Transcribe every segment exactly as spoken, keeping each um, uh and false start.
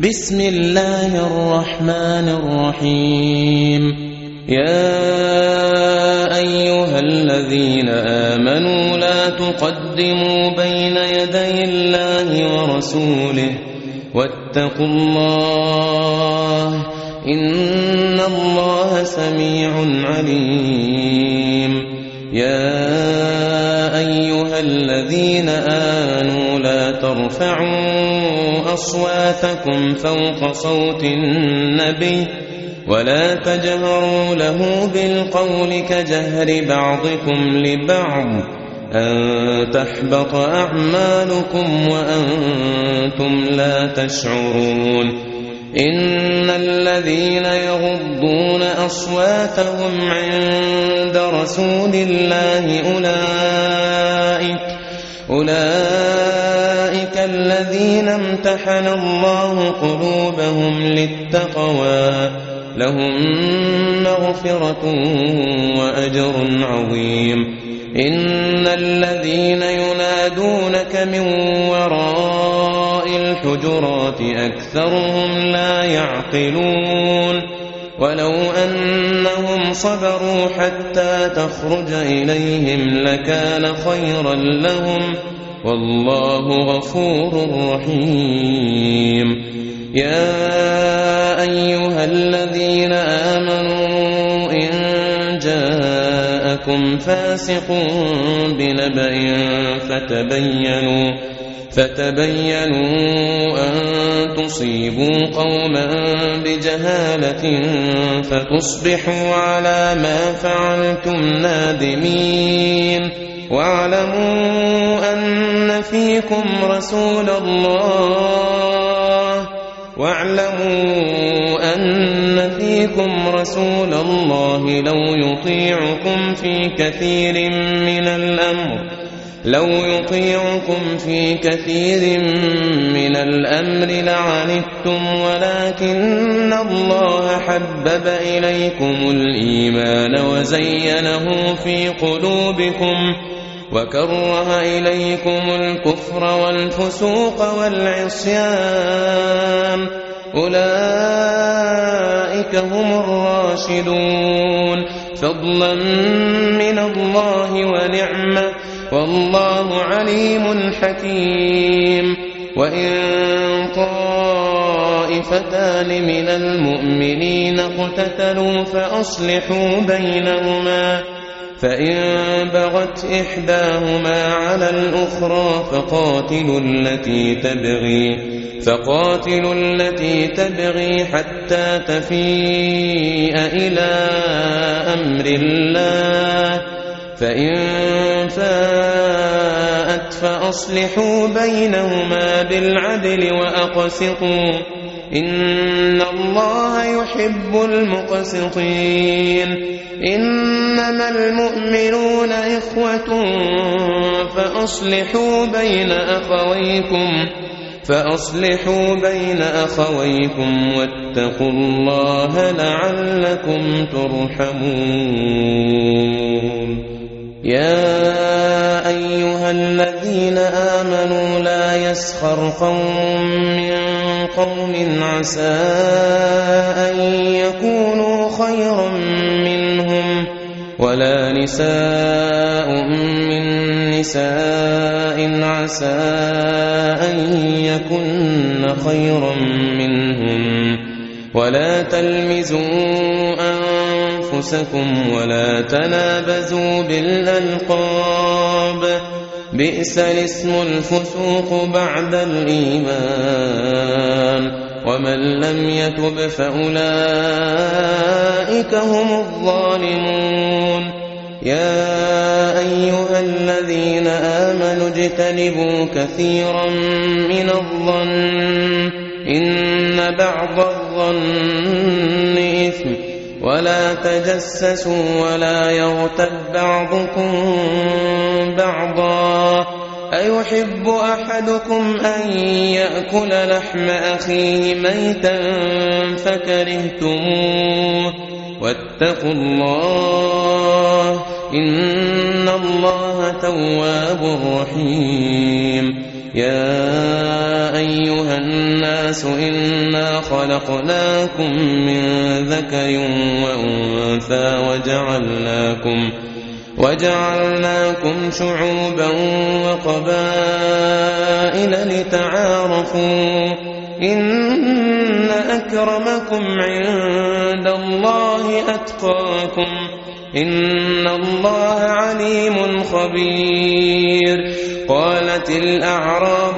بسم الله الرحمن الرحيم. يا أيها الذين آمنوا لا تقدموا بين يدي الله ورسوله واتقوا الله إن الله سميع عليم. يا أيها الذين آمنوا لا ترفعوا أصواتكم فوق صوت النبي ولا تجهروا له بالقول كجهر بعضكم لبعض أن تحبط أعمالكم وأنتم لا تشعرون. إن الذين يغضون أصواتهم عند رسول الله أولئك أولئك الذين امتحن الله قلوبهم للتقوى لهم مغفرة وأجر عظيم. إن الذين ينادونك من وراء الحجرات أكثرهم لا يعقلون. ولو أنهم صبروا حتى تخرج إليهم لكان خيرا لهم والله غفور رحيم. يا أيها الذين آمنوا إن جاءكم فاسق بنبأ فتبينوا فتبينوا أن تصيبوا قوما بجهالة فتصبحوا على ما فعلتم نادمين. واعلموا أن فيكم رسول الله واعلموا أن فيكم رسول الله لو يطيعكم في كثير من الأمر لو يطيعكم في كثير من الأمر لعنتم ولكن الله حبب إليكم الإيمان وزينه في قلوبكم وكره إليكم الكفر والفسوق والعصيان أولئك هم الراشدون فضلا من الله ونعمة والله عليم حكيم. وإن طائفتان من المؤمنين اقتتلوا فأصلحوا بينهما فإن بغت إحداهما على الأخرى فقاتلوا التي تبغي فقاتلوا التي تبغي حتى تفيء إلى أمر الله فإن فاءت فأصلحوا بينهما بالعدل وأقسطوا إن الله يحب المقسطين. إنما المؤمنون إخوة فأصلحوا بين أخويكم فأصلحوا بين أخويكم واتقوا الله لعلكم ترحمون. يا أيها الذين آمنوا لا يسخر قوم من قوم عسى أن يكونوا خيرا منهم ولا نساء من نساء عسى أن يكن خيرا منهم ولا تلمزوا أنفسكم ولا تنابزوا بالألقاب بئس الاسم الفسوق بعد الإيمان ومن لم يتب فأولئك هم الظالمون. يا أيها الذين آمنوا اجتنبوا كثيرا من الظن إن بعض الظن إثم ولا تجسسوا ولا يغتب بعضكم بعضا أيحب أحدكم أن يأكل لحم أخيه ميتا فكرهتموه واتقوا الله إن الله تواب رحيم. يا أيها الناس إنا خلقناكم من ذكر وأنثى وجعلناكم وجعلناكم شعوبا وقبائل لتعارفوا إن أكرمكم عند الله أتقاكم إن الله عليم خبير. قالت الأعراب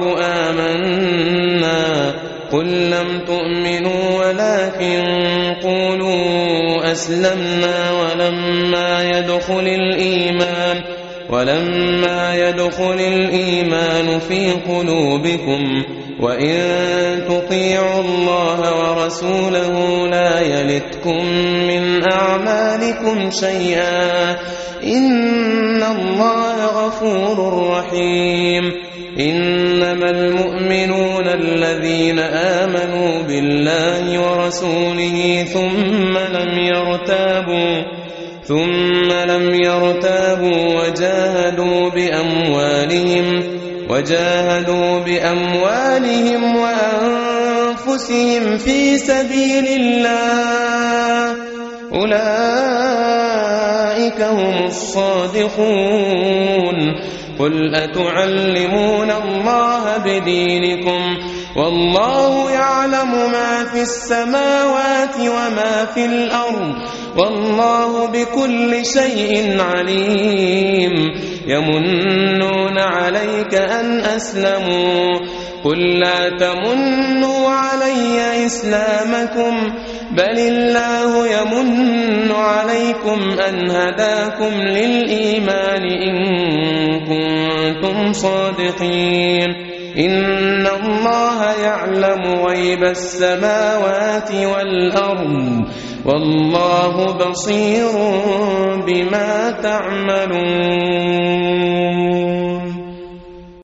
آمنا قل لم تؤمنوا ولكن قولوا أسلمنا ولما يدخل الإيمان ولما يدخل الإيمان في قلوبكم وإن تطيعوا الله ورسوله لا يلتكم من أعمالكم شيئا إن الله غفور رحيم. إنما المؤمنون الذين آمنوا بالله ورسوله ثم لم يرتابوا ثم لم يرتابوا وجاهدوا بأموالهم وجاهدوا بأموالهم وأنفسهم في سبيل الله أولئك هم الصادقون. قل أتعلمون الله بدينكم والله يعلم ما في السماوات وما في الأرض والله بكل شيء عليم. يمنون عليك أن أسلموا قل لا تمنوا علي إسلامكم بل الله يمن عليكم أن هداكم للإيمان إن كنتم صادقين. إن الله يعلم غيب السماوات والأرض والله بصير بما تعملون.